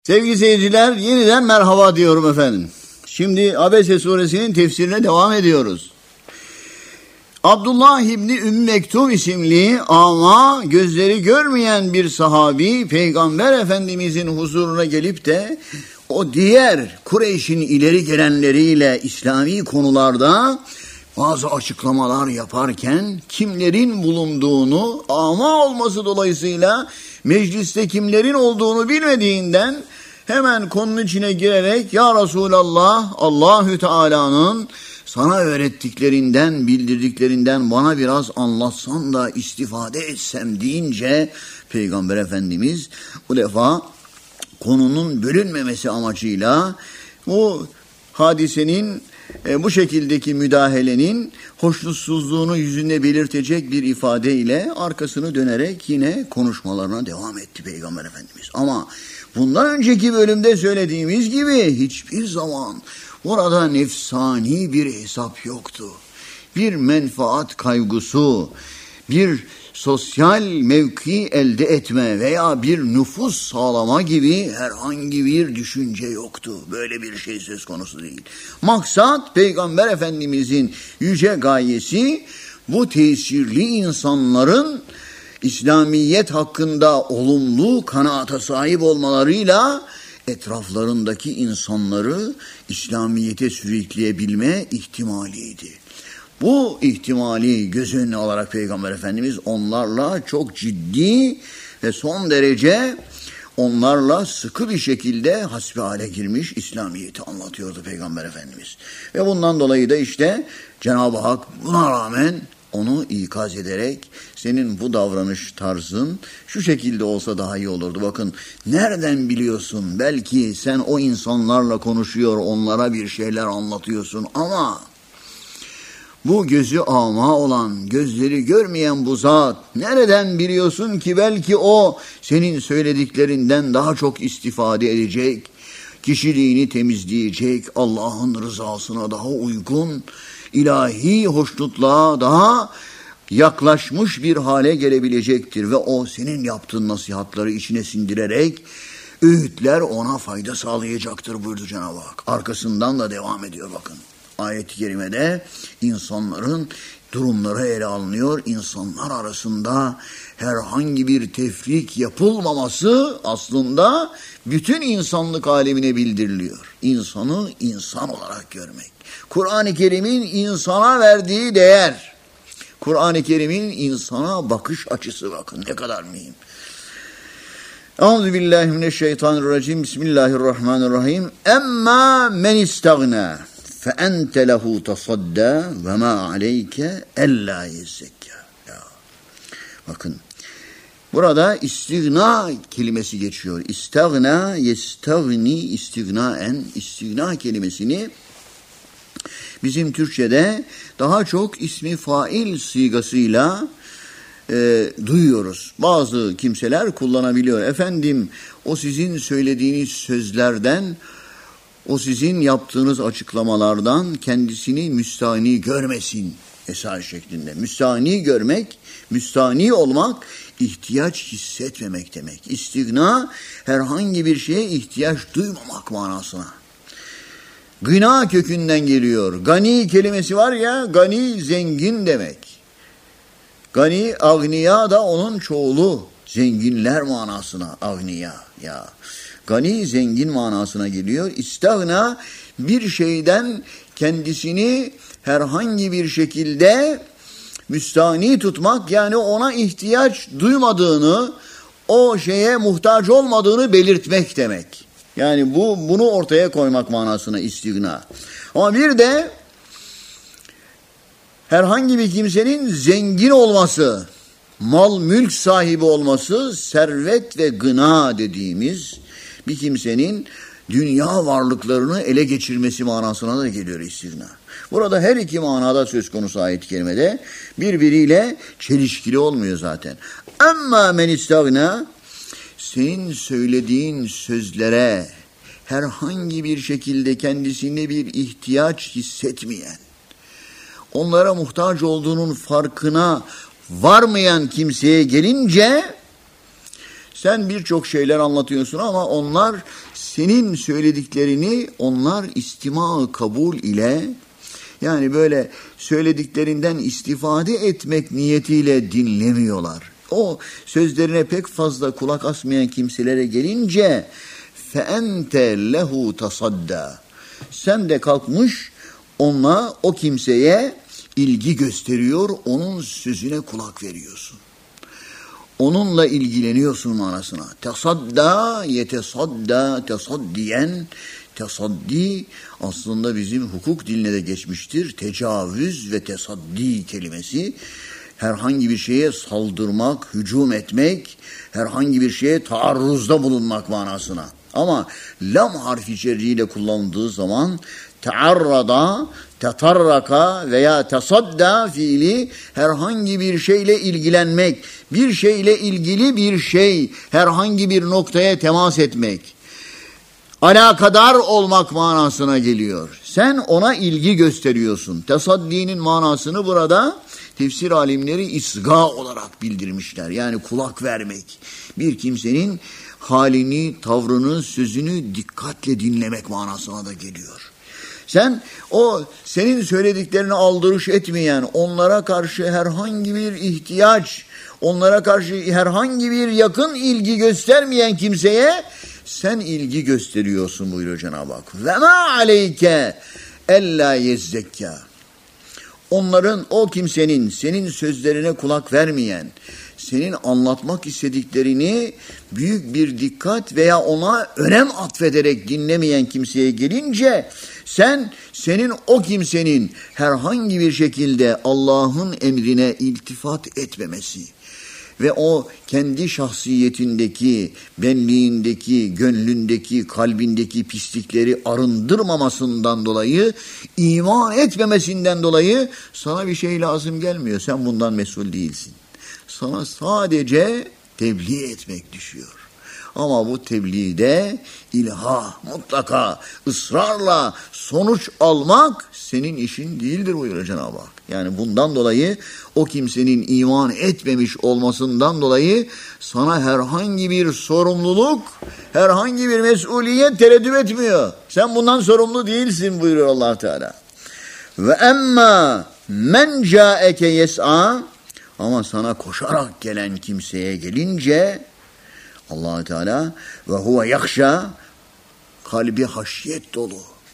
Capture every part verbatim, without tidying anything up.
Sevgili seyirciler, yeniden merhaba diyorum efendim. Şimdi Abese suresinin tefsirine devam ediyoruz. Abdullah İbni Ümmü Mektum isimli ama gözleri görmeyen bir sahabi Peygamber Efendimizin huzuruna gelip de o diğer Kureyş'in ileri gelenleriyle İslami konularda bazı açıklamalar yaparken kimlerin bulunduğunu, ama olması dolayısıyla mecliste kimlerin olduğunu bilmediğinden hemen konunun içine girerek "Ya Resulallah, Allahü Teala'nın sana öğrettiklerinden, bildirdiklerinden bana biraz anlatsan da istifade etsem" deyince Peygamber Efendimiz bu defa konunun bölünmemesi amacıyla bu hadisenin, e, bu şekildeki müdahalenin hoşnutsuzluğunu yüzünde belirtecek bir ifadeyle arkasını dönerek yine konuşmalarına devam etti Peygamber Efendimiz. Ama bundan önceki bölümde söylediğimiz gibi hiçbir zaman orada nefsani bir hesap yoktu. Bir menfaat kaygısı, bir sosyal mevki elde etme veya bir nüfus sağlama gibi herhangi bir düşünce yoktu. Böyle bir şey söz konusu değil. Maksat Peygamber Efendimizin yüce gayesi bu tesirli insanların İslamiyet hakkında olumlu kanaata sahip olmalarıyla etraflarındaki insanları İslamiyete sürükleyebilme ihtimaliydi. Bu ihtimali göz önüne alarak Peygamber Efendimiz onlarla çok ciddi ve son derece onlarla sıkı bir şekilde hasbihale girmiş İslamiyet'i anlatıyordu Peygamber Efendimiz. Ve bundan dolayı da işte Cenab-ı Hak buna rağmen onu ikaz ederek senin bu davranış tarzın şu şekilde olsa daha iyi olurdu. Bakın, nereden biliyorsun? Belki sen o insanlarla konuşuyor, onlara bir şeyler anlatıyorsun ama bu gözü ama olan, gözleri görmeyen bu zat nereden biliyorsun ki belki o senin söylediklerinden daha çok istifade edecek, kişiliğini temizleyecek, Allah'ın rızasına daha uygun, ilahi hoşnutluğa daha yaklaşmış bir hale gelebilecektir ve o senin yaptığın nasihatları içine sindirerek öğütler ona fayda sağlayacaktır buyurdu Cenab-ı Hak. Arkasından da devam ediyor bakın. Ayet-i kerimede insanların durumları ele alınıyor. İnsanlar arasında herhangi bir tefrik yapılmaması aslında bütün insanlık alemine bildiriliyor. İnsanı insan olarak görmek. Kur'an-ı Kerim'in insana verdiği değer. Kur'an-ı Kerim'in insana bakış açısı, bakın ne kadar mühim. Euzubillahimineşşeytanirracim. Bismillahirrahmanirrahim. Emma men istagna فَاَنْتَ لَهُ تَصَدَّى وَمَا عَلَيْكَ اَلَّا يَزَّكَّى. Bakın, burada istigna kelimesi geçiyor. İstagna, yestagni, istignaen. İstigna kelimesini bizim Türkçe'de daha çok ismi fail sigasıyla e, duyuyoruz. Bazı kimseler kullanabiliyor. Efendim, o sizin söylediğiniz sözlerden, o sizin yaptığınız açıklamalardan kendisini müstahni görmesin esas şeklinde. Müstahni görmek, müstahni olmak, ihtiyaç hissetmemek demek. İstigna, herhangi bir şeye ihtiyaç duymamak manasına. Gına kökünden geliyor. Gani kelimesi var ya, gani zengin demek. Gani, agniya da onun çoğulu. Zenginler manasına agniya ya. Gani zengin manasına geliyor. İstagna, bir şeyden kendisini herhangi bir şekilde müstahni tutmak, yani ona ihtiyaç duymadığını, o şeye muhtaç olmadığını belirtmek demek. Yani bu bunu ortaya koymak manasına istigna. Ama bir de herhangi bir kimsenin zengin olması, mal mülk sahibi olması, servet ve gına dediğimiz bir kimsenin dünya varlıklarını ele geçirmesi manasına da geliyor istigna. Burada her iki manada söz konusu ayet-i kerimede, birbiriyle çelişkili olmuyor zaten. Amma men istagna, senin söylediğin sözlere herhangi bir şekilde kendisine bir ihtiyaç hissetmeyen, onlara muhtaç olduğunun farkına varmayan kimseye gelince, sen birçok şeyler anlatıyorsun ama onlar senin söylediklerini onlar istima kabul ile, yani böyle söylediklerinden istifade etmek niyetiyle dinlemiyorlar. O sözlerine pek fazla kulak asmayan kimselere gelince فَاَنْتَ لَهُ تَصَدَّى sen de kalkmış ona, o kimseye ilgi gösteriyor, onun sözüne kulak veriyorsun. Onunla ilgileniyorsun manasına. Tesadda, yetesadda, tesaddiyen, tesaddi aslında bizim hukuk diline de geçmiştir. Tecavüz ve tesaddi kelimesi herhangi bir şeye saldırmak, hücum etmek, herhangi bir şeye taarruzda bulunmak manasına. Ama lam harfi cerriyle kullanıldığı zaman tearrada, tetarraka veya tesadda fiili herhangi bir şeyle ilgilenmek, bir şeyle ilgili bir şey, herhangi bir noktaya temas etmek, alakadar olmak manasına geliyor. Sen ona ilgi gösteriyorsun. Tesaddinin manasını burada tefsir alimleri isga olarak bildirmişler. Yani kulak vermek. Bir kimsenin halini, tavrını, sözünü dikkatle dinlemek manasına da geliyor. Sen o senin söylediklerini aldırış etmeyen, onlara karşı herhangi bir ihtiyaç, onlara karşı herhangi bir yakın ilgi göstermeyen kimseye sen ilgi gösteriyorsun buyuruyor Cenab-ı Hak. Ve ma aleyke ella yezzekka. Onların, o kimsenin senin sözlerine kulak vermeyen, senin anlatmak istediklerini büyük bir dikkat veya ona önem atfederek dinlemeyen kimseye gelince sen, senin o kimsenin herhangi bir şekilde Allah'ın emrine iltifat etmemesi ve o kendi şahsiyetindeki, benliğindeki, gönlündeki, kalbindeki pislikleri arındırmamasından dolayı, iman etmemesinden dolayı sana bir şey lazım gelmiyor. Sen bundan mesul değilsin. Sana sadece tebliğ etmek düşüyor. Ama bu tebliğde ilha, mutlaka, ısrarla sonuç almak senin işin değildir buyuruyor Cenab-ı Hak. Yani bundan dolayı o kimsenin iman etmemiş olmasından dolayı sana herhangi bir sorumluluk, herhangi bir mesuliyet tereddüt etmiyor. Sen bundan sorumlu değilsin buyuruyor Allah Teala. Ve emma men caeke yes'a, ama sana koşarak gelen kimseye gelince Allah Teala ve huve yakşa, kalbi haşyet dolu,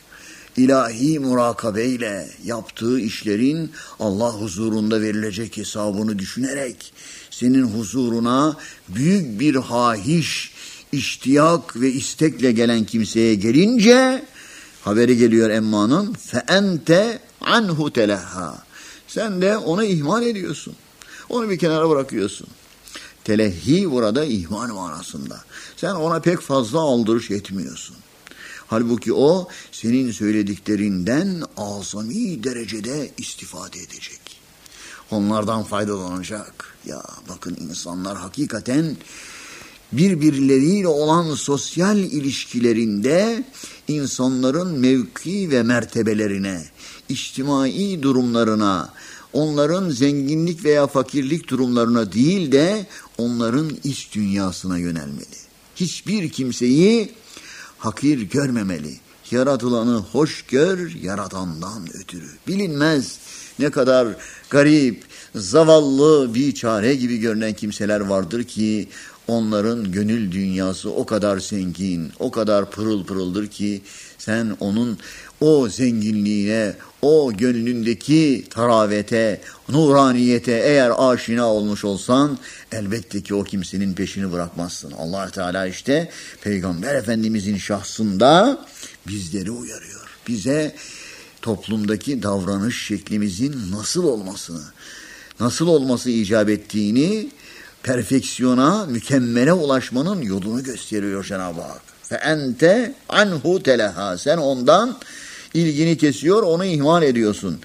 ilahi murakabeyle yaptığı işlerin Allah huzurunda verilecek hesabını düşünerek senin huzuruna büyük bir hahiş, iştiyak ve istekle gelen kimseye gelince haberi geliyor emmanın fe ente anhu telahha. Sen de onu ihmal ediyorsun. Onu bir kenara bırakıyorsun. Telehhi burada ihmal manasında. Sen ona pek fazla aldırış etmiyorsun. Halbuki o senin söylediklerinden azami derecede istifade edecek. Onlardan faydalanacak. Ya bakın, insanlar hakikaten birbirleriyle olan sosyal ilişkilerinde insanların mevki ve mertebelerine, içtimai durumlarına, onların zenginlik veya fakirlik durumlarına değil de onların iç dünyasına yönelmeli. Hiçbir kimseyi hakir görmemeli. Yaratılanı hoş gör, yaratandan ötürü. Bilinmez ne kadar garip, zavallı, biçare gibi görünen kimseler vardır ki onların gönül dünyası o kadar zengin, o kadar pırıl pırıldır ki sen onun o zenginliğine, o gönlündeki taravete, nuraniyete eğer aşina olmuş olsan elbette ki o kimsenin peşini bırakmazsın. Allah Teala işte Peygamber Efendimizin şahsında bizleri uyarıyor. Bize toplumdaki davranış şeklimizin nasıl olmasını, nasıl olması icap ettiğini, perfeksiyona, mükemmele ulaşmanın yolunu gösteriyor Cenab-ı Hak. Fe ente anhu teleha. Sen ondan ilgini kesiyor, onu ihmal ediyorsun.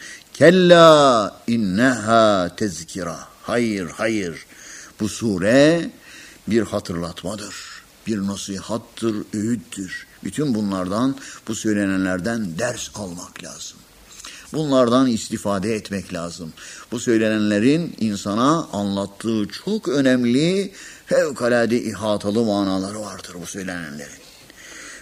Kella inneha tezkira. Hayır, hayır. Bu sure bir hatırlatmadır. Bir nasihattır, öğüttür. Bütün bunlardan, bu söylenenlerden ders almak lazım. Bunlardan istifade etmek lazım. Bu söylenenlerin insana anlattığı çok önemli, fevkalade ihatalı manaları vardır bu söylenenlerin.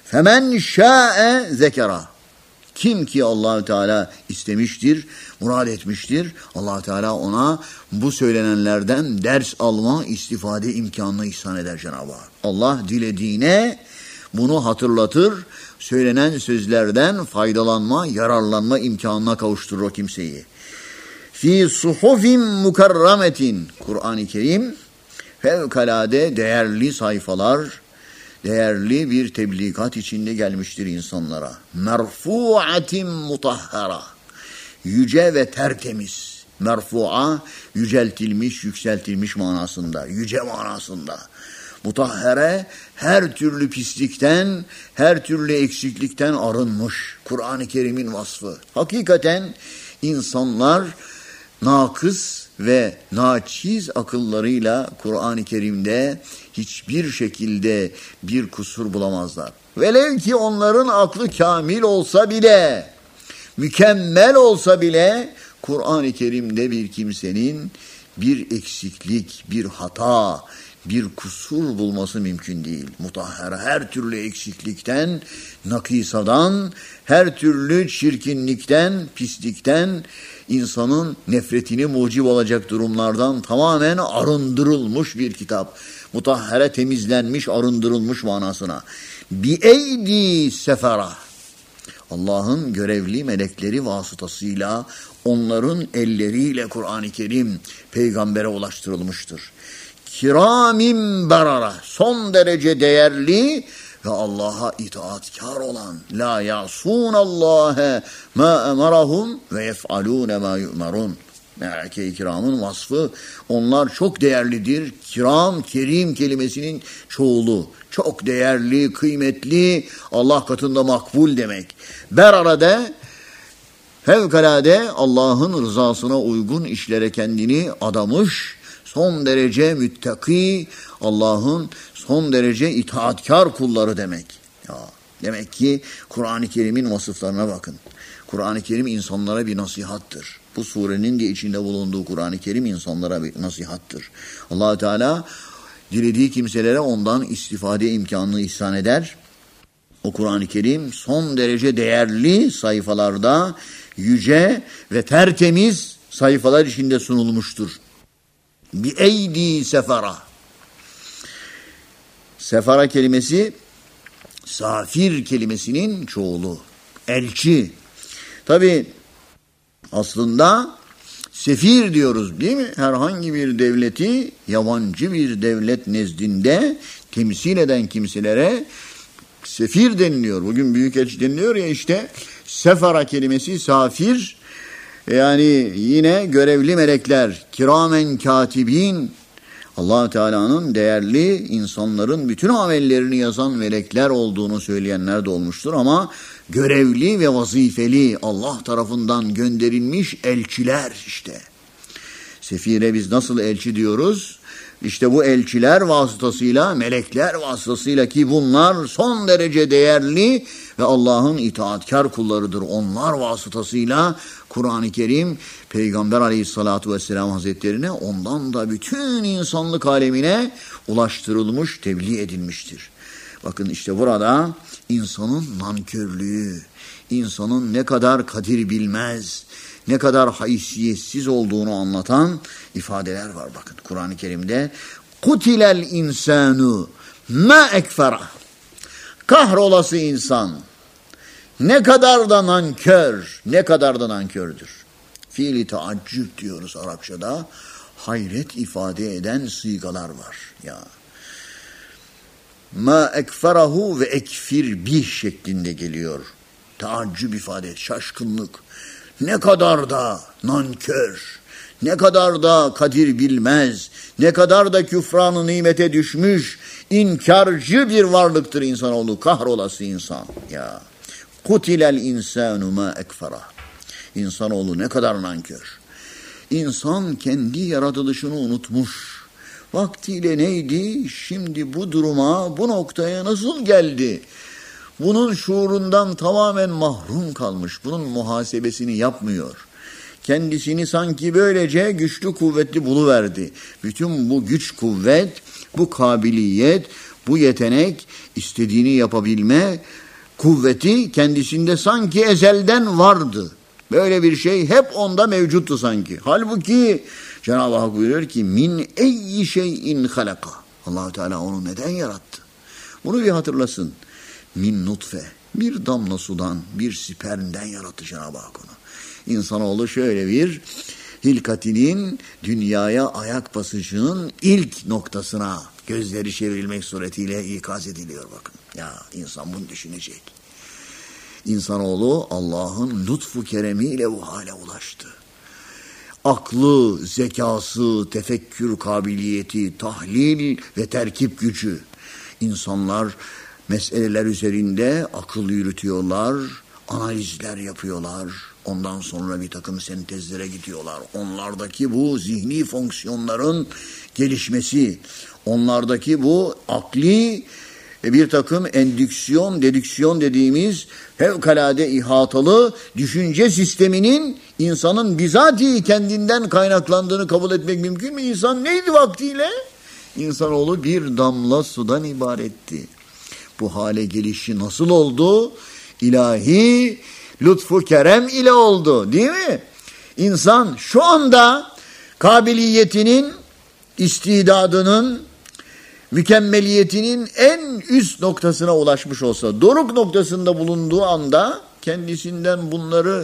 Femen şa'e zekera. Kim ki Allah Teala istemiştir, murad etmiştir, Allah Teala ona bu söylenenlerden ders alma, istifade imkanını ihsan eder Cenab-ı Hak. Allah dilediğine bunu hatırlatır, söylenen sözlerden faydalanma, yararlanma imkanına kavuşturur o kimseyi. Fi suhufin mukarrametin. Kur'an-ı Kerim fevkalade değerli sayfalar, değerli bir tebligat içinde gelmiştir insanlara. Merfu'atin mutahhara. Yüce ve tertemiz. Merfu'a yüceltilmiş, yükseltilmiş manasında, yüce manasında. Mutahhere her türlü pislikten, her türlü eksiklikten arınmış. Kur'an-ı Kerim'in vasfı. Hakikaten insanlar nakıs ve naçiz akıllarıyla Kur'an-ı Kerim'de hiçbir şekilde bir kusur bulamazlar. Velev ki onların aklı kamil olsa bile, mükemmel olsa bile Kur'an-ı Kerim'de bir kimsenin bir eksiklik, bir hata, bir kusur bulması mümkün değil. Mutahhara her türlü eksiklikten, nakisadan, her türlü çirkinlikten, pislikten, insanın nefretini mucib olacak durumlardan tamamen arındırılmış bir kitap. Mutahhara temizlenmiş, arındırılmış manasına. Bi eydi sefera. Allah'ın görevli melekleri vasıtasıyla, onların elleriyle Kur'an-ı Kerim peygambere ulaştırılmıştır. Kiramin barara, son derece değerli ve Allah'a itaatkar olan, la yasûnallâhe mâ emarahum ve yef'alûne mâ yu'marun. Meleke-i kiramın vasfı, onlar çok değerlidir. Kiram, kerim kelimesinin çoğulu. Çok değerli, kıymetli, Allah katında makbul demek. Berara'da fevkalade Allah'ın rızasına uygun işlere kendini adamış, son derece müttaki, Allah'ın son derece itaatkar kulları demek. Ya, demek ki Kur'an-ı Kerim'in vasıflarına bakın. Kur'an-ı Kerim insanlara bir nasihattır. Bu surenin de içinde bulunduğu Kur'an-ı Kerim insanlara bir nasihattır. Allah Teala dilediği kimselere ondan istifade imkanını ihsan eder. O Kur'an-ı Kerim son derece değerli sayfalarda, yüce ve tertemiz sayfalar içinde sunulmuştur. Bi eydi sefara. Sefara kelimesi safir kelimesinin çoğulu. Elçi. Tabi aslında sefir diyoruz değil mi? Herhangi bir devleti yabancı bir devlet nezdinde temsil eden kimselere sefir deniliyor. Bugün büyükelçi deniliyor ya, işte sefara kelimesi safir, yani yine görevli melekler, kiramen katibin, Allah Teala'nın değerli insanların bütün amellerini yazan melekler olduğunu söyleyenler de olmuştur ama görevli ve vazifeli, Allah tarafından gönderilmiş elçiler işte. Sefire biz nasıl elçi diyoruz? İşte bu elçiler vasıtasıyla, melekler vasıtasıyla, ki bunlar son derece değerli ve Allah'ın itaatkar kullarıdır. Onlar vasıtasıyla Kur'an-ı Kerim Peygamber Aleyhisselatü Vesselam Hazretlerine, ondan da bütün insanlık alemine ulaştırılmış, tebliğ edilmiştir. Bakın işte burada insanın nankörlüğü, insanın ne kadar kadir bilmez, ne kadar haysiyetsiz olduğunu anlatan ifadeler var. Bakın Kur'an-ı Kerim'de kutilel insanu ma ekfera, kahrolası insan ne kadar da nankör, ne kadar da nankördür. Fiili taaccüp diyoruz Arapçada, hayret ifade eden sigalar var ya. Ma ekferahu ve ekfir bih şeklinde geliyor. Taaccüp ifade, şaşkınlık. Ne kadar da nankör, ne kadar da kadir bilmez, ne kadar da küfran-ı nimete düşmüş, inkarcı bir varlıktır insanoğlu, kahrolası insan. Ya, kutilel insanu ma ekfera. İnsanoğlu ne kadar nankör. İnsan kendi yaratılışını unutmuş. Vaktiyle neydi, şimdi bu duruma, bu noktaya nasıl geldi? Bunun şuurundan tamamen mahrum kalmış. Bunun muhasebesini yapmıyor. Kendisini sanki böylece güçlü kuvvetli buluverdi. Bütün bu güç kuvvet, bu kabiliyet, Bu yetenek, istediğini yapabilme kuvveti kendisinde sanki ezelden vardı. Böyle bir şey hep onda mevcuttu sanki. Halbuki Cenab-ı Hak buyuruyor ki min eyyi şeyin halaka. Allah-u Teala onu neden yarattı? Bunu bir hatırlasın. Min nutfe. Bir damla sudan, bir spermden yarattı Cenab-ı Hak onu. İnsanoğlu şöyle bir hilkatinin dünyaya ayak basışının ilk noktasına gözleri çevrilmek suretiyle ikaz ediliyor bakın. Ya insan bunu düşünecek. İnsanoğlu Allah'ın lütfu keremiyle bu hale ulaştı. Aklı, zekası, tefekkür kabiliyeti, tahlil ve terkip gücü. İnsanlar meseleler üzerinde akıl yürütüyorlar, analizler yapıyorlar. Ondan sonra bir takım sentezlere gidiyorlar. Onlardaki bu zihni fonksiyonların gelişmesi, onlardaki bu akli bir takım endüksiyon, dedüksiyon dediğimiz fevkalade ihatalı düşünce sisteminin insanın bizatihi kendinden kaynaklandığını kabul etmek mümkün mü? İnsan neydi vaktiyle? İnsanoğlu bir damla sudan ibaretti. Bu hale gelişi nasıl oldu? İlahi lütfu kerem ile oldu, değil mi? İnsan şu anda kabiliyetinin, istidadının, mükemmeliyetinin en üst noktasına ulaşmış olsa, doruk noktasında bulunduğu anda kendisinden bunları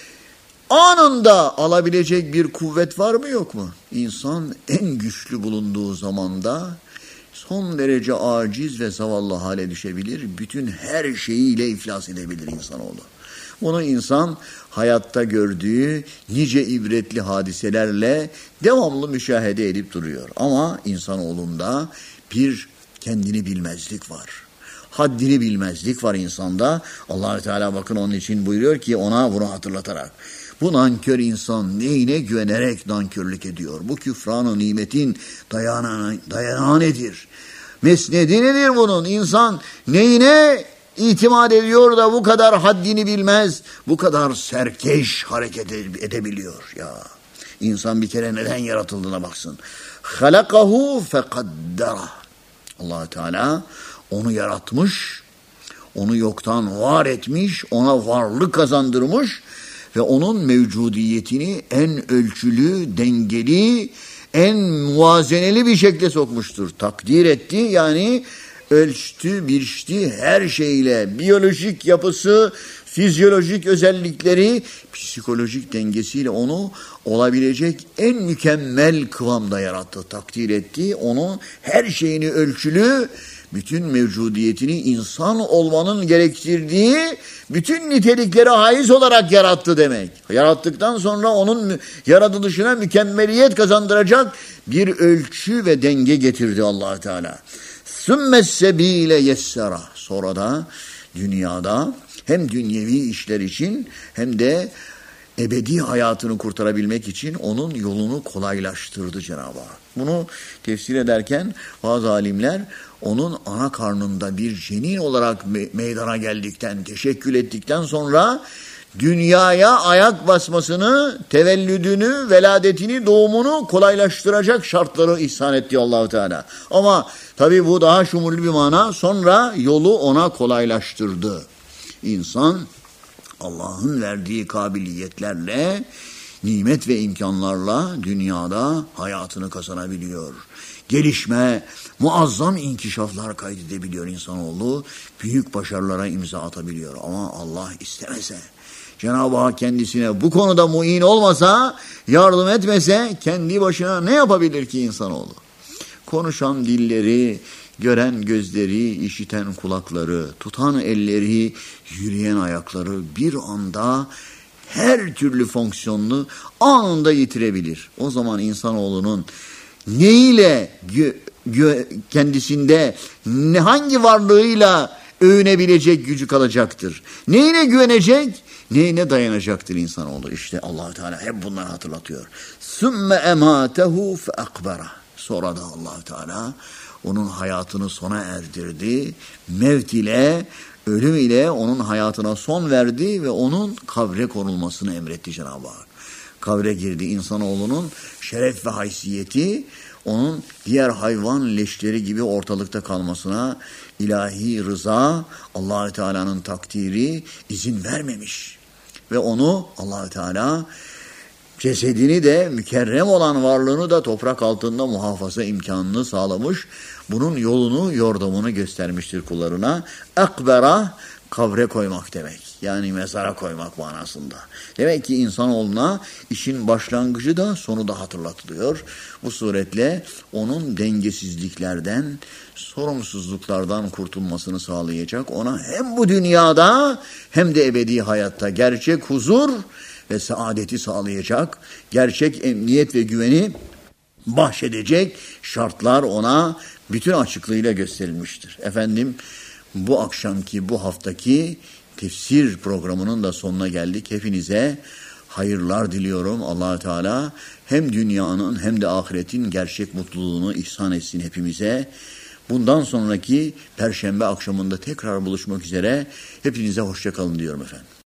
anında alabilecek bir kuvvet var mı yok mu? İnsan en güçlü bulunduğu zamanda son derece aciz ve zavallı hale düşebilir. Bütün her şeyiyle iflas edebilir insanoğlu. Bunu insan hayatta gördüğü nice ibretli hadiselerle devamlı müşahede edip duruyor. Ama insanoğlunda bir kendini bilmezlik var. Haddini bilmezlik var insanda. Allah-u Teala bakın onun için buyuruyor ki ona bunu hatırlatarak. Bu nankör insan neyine güvenerek nankörlük ediyor? Bu küfran-ı nimetin dayanağı, dayanağı nedir? Mesnedi nedir bunun? İnsan neyine itimat ediyor da bu kadar haddini bilmez, bu kadar serkeş hareket edebiliyor ya. İnsan bir kere neden yaratıldığına baksın. Halakahu fekaddara. Allah Teala onu yaratmış, onu yoktan var etmiş, ona varlık kazandırmış ve onun mevcudiyetini en ölçülü, dengeli, en muvazeneli bir şekilde sokmuştur. Takdir etti, yani ölçtü, biçti her şeyle, biyolojik yapısı, fizyolojik özellikleri, psikolojik dengesiyle onu olabilecek en mükemmel kıvamda yarattı, takdir etti. Onu her şeyini ölçülü, bütün mevcudiyetini insan olmanın gerektirdiği bütün niteliklere haiz olarak yarattı demek. Yarattıktan sonra onun yaratılışına mükemmeliyet kazandıracak bir ölçü ve denge getirdi Allah Teala. Sümmessebile yessera. Sonra da dünyada hem dünyevi işler için hem de ebedi hayatını kurtarabilmek için onun yolunu kolaylaştırdı Cenab-ı Hak. Bunu tefsir ederken bazı alimler onun ana karnında bir cenin olarak me- meydana geldikten, teşekkül ettikten sonra dünyaya ayak basmasını, tevellüdünü, veladetini, doğumunu kolaylaştıracak şartları ihsan etti Allah-u Teala. Ama tabii bu daha şumurlu bir mana. Sonra yolu ona kolaylaştırdı. İnsan Allah'ın verdiği kabiliyetlerle, nimet ve imkanlarla dünyada hayatını kazanabiliyor. Gelişme, muazzam inkişaflar kaydedebiliyor insanoğlu. Büyük başarılara imza atabiliyor. Ama Allah istemese, Cenab-ı Hak kendisine bu konuda muin olmasa, yardım etmese kendi başına ne yapabilir ki insanoğlu? Konuşan dilleri, gören gözleri, işiten kulakları, tutan elleri, yürüyen ayakları bir anda her türlü fonksiyonunu anında yitirebilir. O zaman insanoğlunun neyle gö, gö, kendisinde ne, hangi varlığıyla övünebilecek gücü kalacaktır? Neyine güvenecek? Neyine dayanacaktır insanoğlu? İşte Allah Teala hep bunları hatırlatıyor. Sümme ematehu fe akbara. Sonra da Allah Teala onun hayatını sona erdirdi. Mevt ile, ölüm ile onun hayatına son verdi ve onun kabre konulmasını emretti Cenab-ı Hak. Kabre girdi. İnsanoğlunun şeref ve haysiyeti onun diğer hayvan leşleri gibi ortalıkta kalmasına ilahi rıza, Allah-u Teala'nın takdiri izin vermemiş. Ve onu Allah-u Teala cesedini de mükerrem olan varlığını da toprak altında muhafaza imkanını sağlamış. Bunun yolunu, yordamını göstermiştir kullarına. Ekbera, kabre koymak demek. Yani mezara koymak manasında. Demek ki insanoğluna işin başlangıcı da sonu da hatırlatılıyor. Bu suretle onun dengesizliklerden, sorumsuzluklardan kurtulmasını sağlayacak. Ona hem bu dünyada hem de ebedi hayatta gerçek huzur ve saadeti sağlayacak, gerçek emniyet ve güveni bahşedecek şartlar ona bütün açıklığıyla gösterilmiştir. Efendim, bu akşamki, bu haftaki tefsir programının da sonuna geldik. Hepinize hayırlar diliyorum. Allah-u Teala hem dünyanın hem de ahiretin gerçek mutluluğunu ihsan etsin hepimize. Bundan sonraki Perşembe akşamında tekrar buluşmak üzere. Hepinize hoşça kalın diyorum efendim.